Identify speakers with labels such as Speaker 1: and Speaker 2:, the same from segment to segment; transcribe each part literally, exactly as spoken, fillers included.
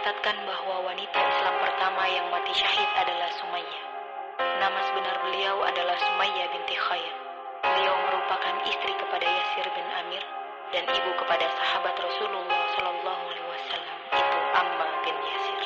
Speaker 1: mencatatkan bahwa wanita Islam pertama yang mati syahid adalah Sumayyah. Nama sebenar beliau adalah Sumayyah binti Khair. Beliau merupakan istri kepada Yasir bin Amir dan ibu kepada sahabat Rasulullah Shallallahu Alaihi Wasallam, itu Ammar bin Yasir.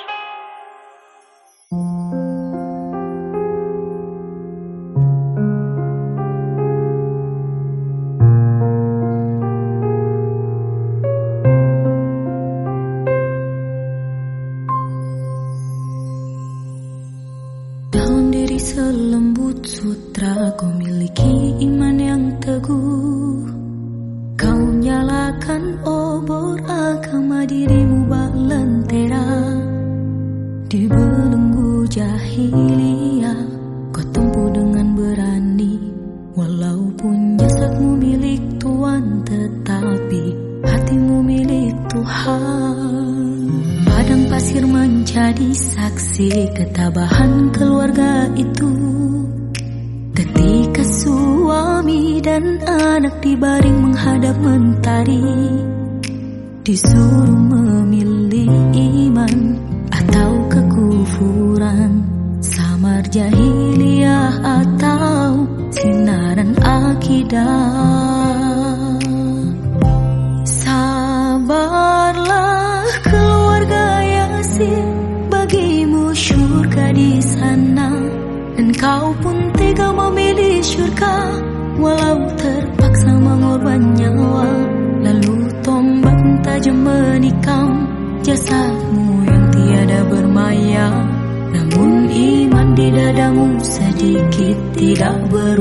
Speaker 2: Selembut sutra, kau miliki iman yang teguh. Kau nyalakan obor agama dirimu bak lentera. Di belenggu jahiliyah kau tempuh dengan berani. Walaupun jasadmu milik Tuhan, tetapi hatimu milik Tuhan. Padang pasir menjadi saksi ketabahan keluarga itu. Ketika suami dan anak dibaring menghadap mentari, disuruh memilih iman atau kekufuran, samar jahiliyah atau sinaran akidah. Sabarlah keluarga Yasir, bagimu syurga di sana, dan kau pun tega memilih syurga walau terpaksa mengorban nyawa. Lalu tombak tajam menikam jasadmu yang tiada bermaya, namun iman di dadamu sedikit tidak ber